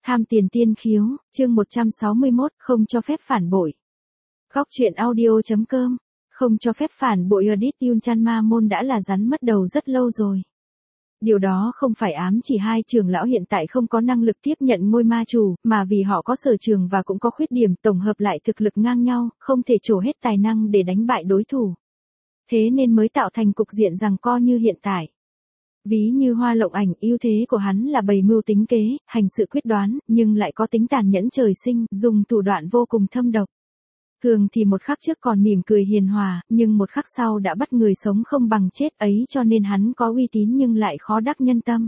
Tham tiền tiên khiếu, chương 161, không cho phép phản bội. Góc truyện audio.com, không cho phép phản bội Edith Yulchan Môn đã là rắn mất đầu rất lâu rồi. Điều đó không phải ám chỉ hai trưởng lão hiện tại không có năng lực tiếp nhận ngôi ma chủ, mà vì họ có sở trường và cũng có khuyết điểm tổng hợp lại thực lực ngang nhau, không thể trổ hết tài năng để đánh bại đối thủ. Thế nên mới tạo thành cục diện giằng co như hiện tại. Ví như Hoa Lộng Ảnh, ưu thế của hắn là bày mưu tính kế, hành sự quyết đoán, nhưng lại có tính tàn nhẫn trời sinh, dùng thủ đoạn vô cùng thâm độc. Thường thì một khắc trước còn mỉm cười hiền hòa, nhưng một khắc sau đã bắt người sống không bằng chết ấy, cho nên hắn có uy tín nhưng lại khó đắc nhân tâm.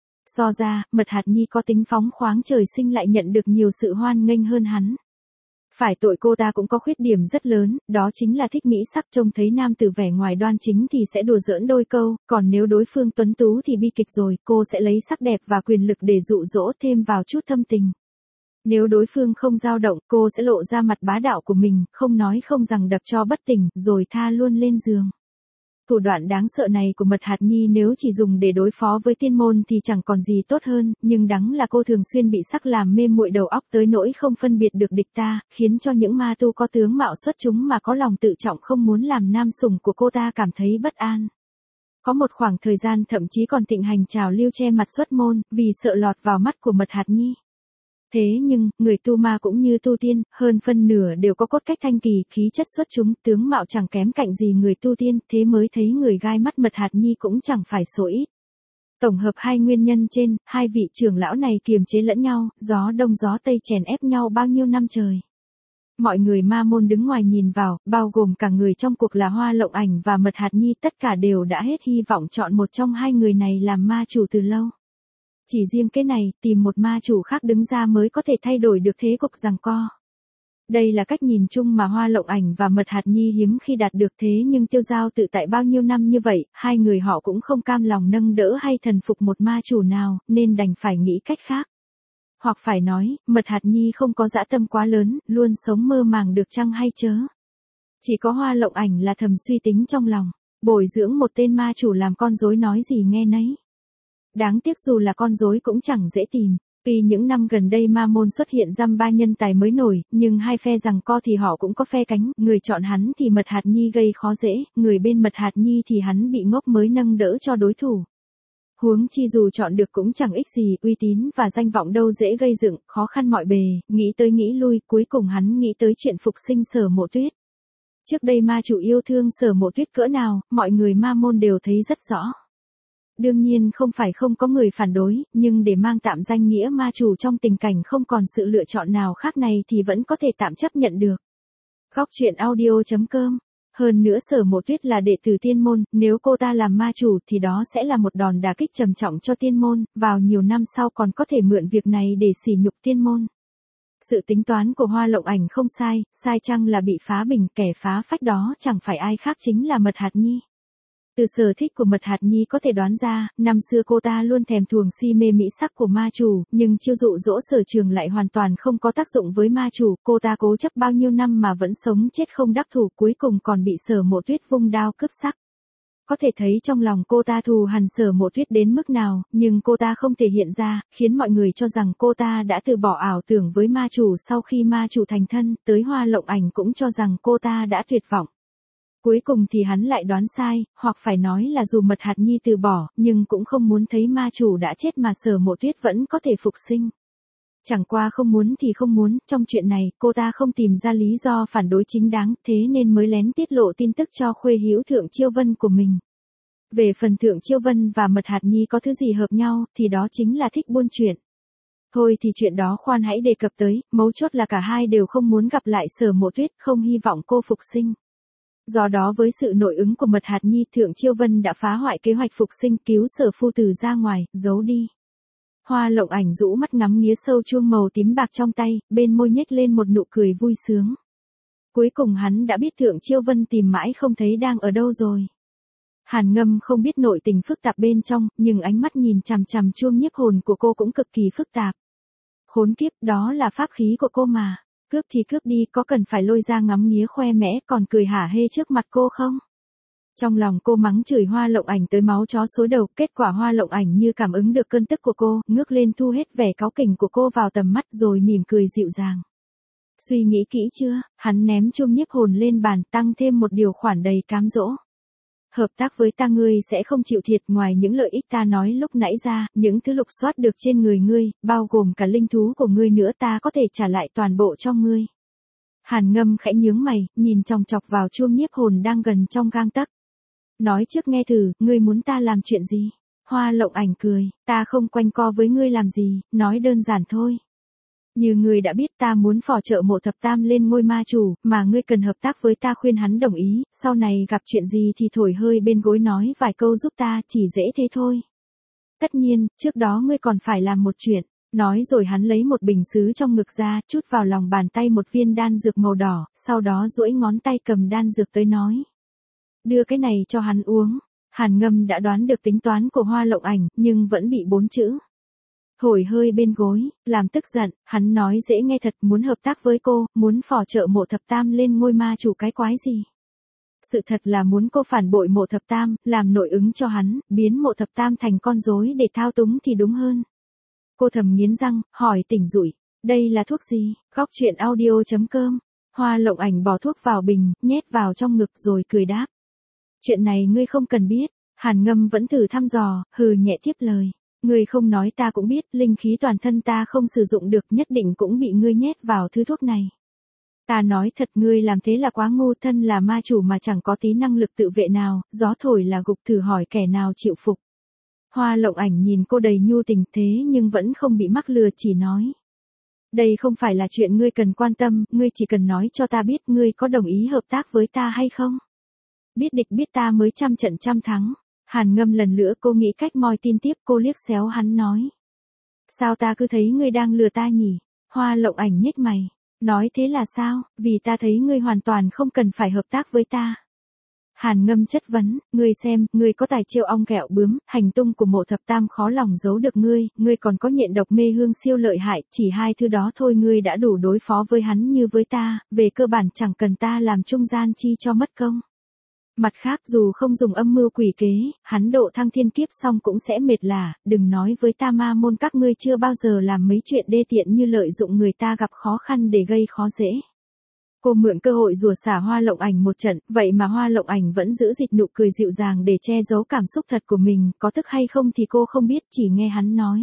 So ra, Mật Hạt Nhi có tính phóng khoáng trời sinh lại nhận được nhiều sự hoan nghênh hơn hắn. Phải tội cô ta cũng có khuyết điểm rất lớn, đó chính là thích mỹ sắc, trông thấy nam tử vẻ ngoài đoan chính thì sẽ đùa giỡn đôi câu, còn nếu đối phương tuấn tú thì bi kịch rồi, cô sẽ lấy sắc đẹp và quyền lực để dụ dỗ thêm vào chút thâm tình. Nếu đối phương không dao động, cô sẽ lộ ra mặt bá đạo của mình, không nói không rằng đập cho bất tỉnh, rồi tha luôn lên giường. Thủ đoạn đáng sợ này của Mật Hạt Nhi nếu chỉ dùng để đối phó với tiên môn thì chẳng còn gì tốt hơn, nhưng đáng là cô thường xuyên bị sắc làm mê muội đầu óc tới nỗi không phân biệt được địch ta, khiến cho những ma tu có tướng mạo xuất chúng mà có lòng tự trọng không muốn làm nam sủng của cô ta cảm thấy bất an. Có một khoảng thời gian thậm chí còn thịnh hành trào lưu che mặt xuất môn, vì sợ lọt vào mắt của Mật Hạt Nhi. Thế nhưng, người tu ma cũng như tu tiên, hơn phân nửa đều có cốt cách thanh kỳ, khí chất xuất chúng, tướng mạo chẳng kém cạnh gì người tu tiên, thế mới thấy người gai mắt Mật Hạt Nhi cũng chẳng phải số ít. Tổng hợp hai nguyên nhân trên, hai vị trưởng lão này kiềm chế lẫn nhau, gió đông gió tây chèn ép nhau bao nhiêu năm trời. Mọi người ma môn đứng ngoài nhìn vào, bao gồm cả người trong cuộc là Hoa Lộng Ảnh và Mật Hạt Nhi, tất cả đều đã hết hy vọng chọn một trong hai người này làm ma chủ từ lâu. Chỉ riêng cái này, tìm một ma chủ khác đứng ra mới có thể thay đổi được thế cục giằng co. Đây là cách nhìn chung mà Hoa Lộng Ảnh và Mật Hạt Nhi hiếm khi đạt được, thế nhưng Tiêu Giao tự tại bao nhiêu năm như vậy, hai người họ cũng không cam lòng nâng đỡ hay thần phục một ma chủ nào, nên đành phải nghĩ cách khác. Hoặc phải nói, Mật Hạt Nhi không có dã tâm quá lớn, luôn sống mơ màng được chăng hay chớ. Chỉ có Hoa Lộng Ảnh là thầm suy tính trong lòng, bồi dưỡng một tên ma chủ làm con rối nói gì nghe nấy. Đáng tiếc dù là con rối cũng chẳng dễ tìm. Tuy những năm gần đây ma môn xuất hiện dăm ba nhân tài mới nổi, nhưng hai phe giằng co thì họ cũng có phe cánh, người chọn hắn thì Mật Hạt Nhi gây khó dễ, người bên Mật Hạt Nhi thì hắn bị ngốc mới nâng đỡ cho đối thủ. Huống chi dù chọn được cũng chẳng ích gì, uy tín và danh vọng đâu dễ gây dựng, khó khăn mọi bề, nghĩ tới nghĩ lui, cuối cùng hắn nghĩ tới chuyện phục sinh Sở Mộ Tuyết. Trước đây ma chủ yêu thương Sở Mộ Tuyết cỡ nào, mọi người ma môn đều thấy rất rõ. Đương nhiên không phải không có người phản đối, nhưng để mang tạm danh nghĩa ma chủ trong tình cảnh không còn sự lựa chọn nào khác này thì vẫn có thể tạm chấp nhận được. Góc truyện audio.com. Hơn nữa Sở Mộ Tuyết là đệ tử tiên môn, nếu cô ta làm ma chủ thì đó sẽ là một đòn đả kích trầm trọng cho tiên môn, vào nhiều năm sau còn có thể mượn việc này để sỉ nhục tiên môn. Sự tính toán của Hoa Lộng Ảnh không sai, sai chăng là bị phá bình, kẻ phá phách đó chẳng phải ai khác chính là Mật Hạt Nhi. Từ sở thích của Mật Hạt Nhi có thể đoán ra, năm xưa cô ta luôn thèm thuồng si mê mỹ sắc của ma chủ, nhưng chiêu dụ dỗ Sở Trường lại hoàn toàn không có tác dụng với ma chủ, cô ta cố chấp bao nhiêu năm mà vẫn sống chết không đắc thủ, cuối cùng còn bị Sở Mộ Tuyết vung đao cướp sắc. Có thể thấy trong lòng cô ta thù hằn Sở Mộ Tuyết đến mức nào, nhưng cô ta không thể hiện ra, khiến mọi người cho rằng cô ta đã từ bỏ ảo tưởng với ma chủ sau khi ma chủ thành thân, tới Hoa Lộng Ảnh cũng cho rằng cô ta đã tuyệt vọng. Cuối cùng thì hắn lại đoán sai, hoặc phải nói là dù Mật Hạt Nhi từ bỏ, nhưng cũng không muốn thấy ma chủ đã chết mà Sở Mộ Tuyết vẫn có thể phục sinh. Chẳng qua không muốn thì không muốn, trong chuyện này, cô ta không tìm ra lý do phản đối chính đáng, thế nên mới lén tiết lộ tin tức cho khuê hữu Thượng Chiêu Vân của mình. Về phần Thượng Chiêu Vân và Mật Hạt Nhi có thứ gì hợp nhau, thì đó chính là thích buôn chuyện. Thôi thì chuyện đó khoan hãy đề cập tới, mấu chốt là cả hai đều không muốn gặp lại Sở Mộ Tuyết, không hy vọng cô phục sinh. Do đó với sự nội ứng của Mật Hạt Nhi, Thượng Chiêu Vân đã phá hoại kế hoạch phục sinh, cứu Sở Phu Tử ra ngoài, giấu đi. Hoa Lộng Ảnh rũ mắt ngắm nghía sâu chuông màu tím bạc trong tay, bên môi nhếch lên một nụ cười vui sướng. Cuối cùng hắn đã biết Thượng Chiêu Vân tìm mãi không thấy đang ở đâu rồi. Hàn Ngâm không biết nội tình phức tạp bên trong, nhưng ánh mắt nhìn chằm chằm chuông nhiếp hồn của cô cũng cực kỳ phức tạp. Khốn kiếp, đó là pháp khí của cô mà. Cướp thì cướp đi, có cần phải lôi ra ngắm nghía khoe mẽ còn cười hả hê trước mặt cô không? Trong lòng cô mắng chửi Hoa Lộng Ảnh tới máu chó xối đầu, kết quả Hoa Lộng Ảnh như cảm ứng được cơn tức của cô, ngước lên thu hết vẻ cáu kỉnh của cô vào tầm mắt rồi mỉm cười dịu dàng. Suy nghĩ kỹ chưa, hắn ném chuông nhiếp hồn lên bàn, tăng thêm một điều khoản đầy cám dỗ. Hợp tác với ta ngươi sẽ không chịu thiệt, ngoài những lợi ích ta nói lúc nãy ra, những thứ lục soát được trên người ngươi, bao gồm cả linh thú của ngươi nữa ta có thể trả lại toàn bộ cho ngươi. Hàn Ngâm khẽ nhướng mày, nhìn chòng chọc vào chuông nhiếp hồn đang gần trong gang tấc. Nói trước nghe thử, ngươi muốn ta làm chuyện gì? Hoa Lộng Ảnh cười, ta không quanh co với ngươi làm gì, nói đơn giản thôi. Như ngươi đã biết ta muốn phò trợ Mộ Thập Tam lên ngôi ma chủ, mà ngươi cần hợp tác với ta, khuyên hắn đồng ý, sau này gặp chuyện gì thì thổi hơi bên gối nói vài câu giúp ta, chỉ dễ thế thôi. Tất nhiên, trước đó ngươi còn phải làm một chuyện. Nói rồi hắn lấy một bình sứ trong ngực ra, trút vào lòng bàn tay một viên đan dược màu đỏ, sau đó duỗi ngón tay cầm đan dược tới nói. Đưa cái này cho hắn uống. Hàn Ngâm đã đoán được tính toán của Hoa Lộng Ảnh, nhưng vẫn bị 4 chữ. Hổi hơi bên gối, làm tức giận, hắn nói dễ nghe thật, muốn hợp tác với cô, muốn phò trợ Mộ Thập Tam lên ngôi ma chủ cái quái gì. Sự thật là muốn cô phản bội Mộ Thập Tam, làm nội ứng cho hắn, biến Mộ Thập Tam thành con rối để thao túng thì đúng hơn. Cô thầm nghiến răng, hỏi tỉnh rủi, đây là thuốc gì? Góc truyện audio.com. Hoa Lộng Ảnh bỏ thuốc vào bình, nhét vào trong ngực rồi cười đáp. Chuyện này ngươi không cần biết. Hàn Ngâm vẫn thử thăm dò, hừ nhẹ tiếp lời. Ngươi không nói ta cũng biết, linh khí toàn thân ta không sử dụng được, nhất định cũng bị ngươi nhét vào thứ thuốc này. Ta nói thật, ngươi làm thế là quá ngu, thân là ma chủ mà chẳng có tí năng lực tự vệ nào, gió thổi là gục, thử hỏi kẻ nào chịu phục. Hoa Lộng Ảnh nhìn cô đầy nhu tình thế nhưng vẫn không bị mắc lừa, chỉ nói. Đây không phải là chuyện ngươi cần quan tâm, ngươi chỉ cần nói cho ta biết ngươi có đồng ý hợp tác với ta hay không. Biết địch biết ta mới trăm trận trăm thắng. Hàn Ngâm lần nữa cô nghĩ cách moi tin tiếp, cô liếc xéo hắn nói. Sao ta cứ thấy ngươi đang lừa ta nhỉ? Hoa Lộng Ảnh nhếch mày. Nói thế là sao, vì ta thấy ngươi hoàn toàn không cần phải hợp tác với ta. Hàn Ngâm chất vấn, ngươi xem, ngươi có tài chiêu ong kẹo bướm, hành tung của Mộ Thập Tam khó lòng giấu được ngươi còn có nhện độc mê hương siêu lợi hại, chỉ hai thứ đó thôi ngươi đã đủ đối phó với hắn như với ta, về cơ bản chẳng cần ta làm trung gian chi cho mất công. Mặt khác dù không dùng âm mưu quỷ kế, hắn độ thăng thiên kiếp xong cũng sẽ mệt lả, đừng nói với ta ma môn các ngươi chưa bao giờ làm mấy chuyện đê tiện như lợi dụng người ta gặp khó khăn để gây khó dễ. Cô mượn cơ hội rủa xả Hoa Lộng Ảnh một trận, vậy mà Hoa Lộng Ảnh vẫn giữ dịch nụ cười dịu dàng để che giấu cảm xúc thật của mình, có tức hay không thì cô không biết, chỉ nghe hắn nói.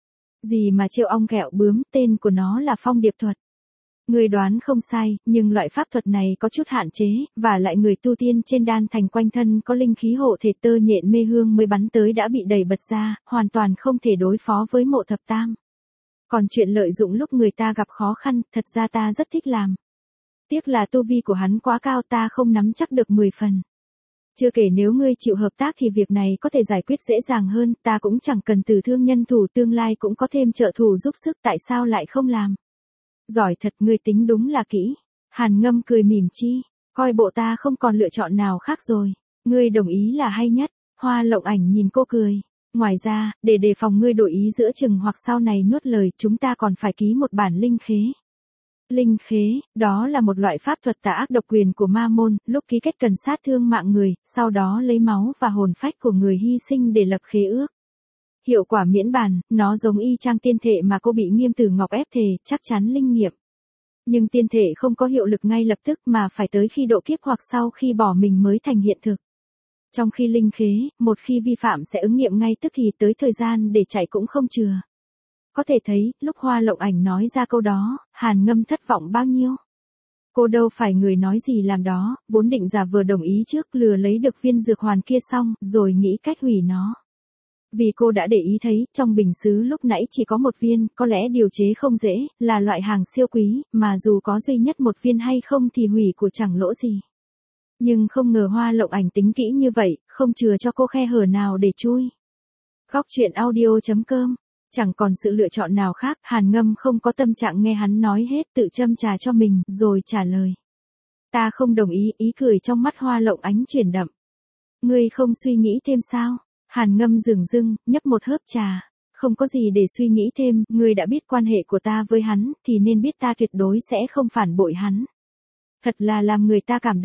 Gì mà chiêu ong kẹo bướm, tên của nó là phong điệp thuật. Người đoán không sai, nhưng loại pháp thuật này có chút hạn chế, và lại người tu tiên trên đan thành quanh thân có linh khí hộ thể, tơ nhện mê hương mới bắn tới đã bị đẩy bật ra, hoàn toàn không thể đối phó với Mộ Thập Tam. Còn chuyện lợi dụng lúc người ta gặp khó khăn, thật ra ta rất thích làm. Tiếc là tu vi của hắn quá cao, ta không nắm chắc được 10 phần. Chưa kể nếu ngươi chịu hợp tác thì việc này có thể giải quyết dễ dàng hơn, ta cũng chẳng cần từ thương nhân thủ, tương lai cũng có thêm trợ thủ giúp sức, tại sao lại không làm? Giỏi thật, ngươi tính đúng là kỹ. Hàn Ngâm cười mỉm chi, coi bộ ta không còn lựa chọn nào khác rồi. Ngươi đồng ý là hay nhất. Hoa Lộng Ảnh nhìn cô cười. Ngoài ra, để đề phòng ngươi đổi ý giữa chừng hoặc sau này nuốt lời, chúng ta còn phải ký một bản linh khế. Linh khế, đó là một loại pháp thuật tà ác độc quyền của ma môn, lúc ký kết cần sát thương mạng người, sau đó lấy máu và hồn phách của người hy sinh để lập khế ước. Hiệu quả miễn bàn, nó giống y chang tiên thể mà cô bị Nghiêm Tử Ngọc ép thề, chắc chắn linh nghiệm. Nhưng tiên thể không có hiệu lực ngay lập tức mà phải tới khi độ kiếp hoặc sau khi bỏ mình mới thành hiện thực. Trong khi linh khế, một khi vi phạm sẽ ứng nghiệm ngay tức thì tới thời gian để chạy cũng không chừa. Có thể thấy, lúc Hoa Lộng Ảnh nói ra câu đó, Hàn Ngâm thất vọng bao nhiêu. Cô đâu phải người nói gì làm đó, vốn định giả vờ đồng ý trước lừa lấy được viên dược hoàn kia xong, rồi nghĩ cách hủy nó. Vì cô đã để ý thấy, trong bình sứ lúc nãy chỉ có một viên, có lẽ điều chế không dễ, là loại hàng siêu quý, mà dù có duy nhất một viên hay không thì hủy của chẳng lỗ gì. Nhưng không ngờ Hoa Lộng Ảnh tính kỹ như vậy, không chừa cho cô khe hở nào để chui. Góc truyện audio.com. Chẳng còn sự lựa chọn nào khác, Hàn Ngâm không có tâm trạng nghe hắn nói hết, tự châm trà cho mình, rồi trả lời. Ta không đồng ý, ý cười trong mắt Hoa Lộng Ánh chuyển đậm. Ngươi không suy nghĩ thêm sao? Hàn Ngâm dửng dưng, nhấp một hớp trà. Không có gì để suy nghĩ thêm, ngươi đã biết quan hệ của ta với hắn, thì nên biết ta tuyệt đối sẽ không phản bội hắn. Thật là làm người ta cảm động.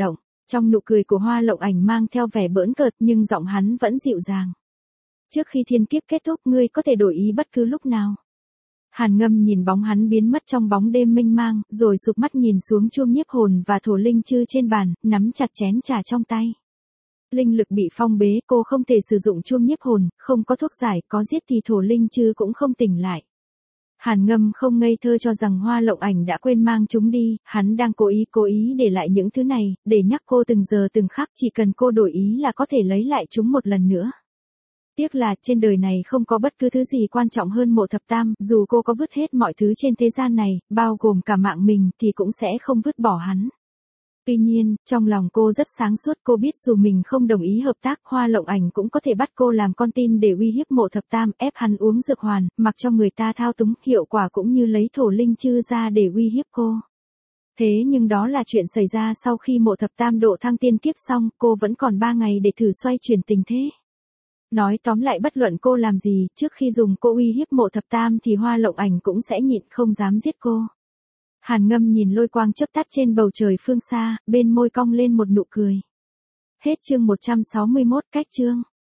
Trong nụ cười của Hoa Lộng Ảnh mang theo vẻ bỡn cợt nhưng giọng hắn vẫn dịu dàng. Trước khi thiên kiếp kết thúc ngươi có thể đổi ý bất cứ lúc nào. Hàn Ngâm nhìn bóng hắn biến mất trong bóng đêm mênh mang, rồi sụp mắt nhìn xuống chuông nhiếp hồn và thổ linh chư trên bàn, nắm chặt chén trà trong tay. Linh lực bị phong bế, cô không thể sử dụng chuông nhiếp hồn, không có thuốc giải, có giết thì thổ linh chư cũng không tỉnh lại. Hàn Ngâm không ngây thơ cho rằng Hoa Lộng Ảnh đã quên mang chúng đi, hắn đang cố ý để lại những thứ này, để nhắc cô từng giờ từng khắc chỉ cần cô đổi ý là có thể lấy lại chúng một lần nữa. Tiếc là trên đời này không có bất cứ thứ gì quan trọng hơn Mộ Thập Tam, dù cô có vứt hết mọi thứ trên thế gian này, bao gồm cả mạng mình thì cũng sẽ không vứt bỏ hắn. Tuy nhiên, trong lòng cô rất sáng suốt, cô biết dù mình không đồng ý hợp tác, Hoa Lộng Ảnh cũng có thể bắt cô làm con tin để uy hiếp Mộ Thập Tam, ép hắn uống dược hoàn, mặc cho người ta thao túng, hiệu quả cũng như lấy thổ linh chư ra để uy hiếp cô. Thế nhưng đó là chuyện xảy ra sau khi Mộ Thập Tam độ thăng tiên kiếp xong, cô vẫn còn 3 ngày để thử xoay chuyển tình thế. Nói tóm lại bất luận cô làm gì, trước khi dùng cô uy hiếp Mộ Thập Tam thì Hoa Lộng Ảnh cũng sẽ nhịn không dám giết cô. Hàn Ngâm nhìn lôi quang chớp tắt trên bầu trời phương xa, bên môi cong lên một nụ cười. Hết chương 161, cách chương.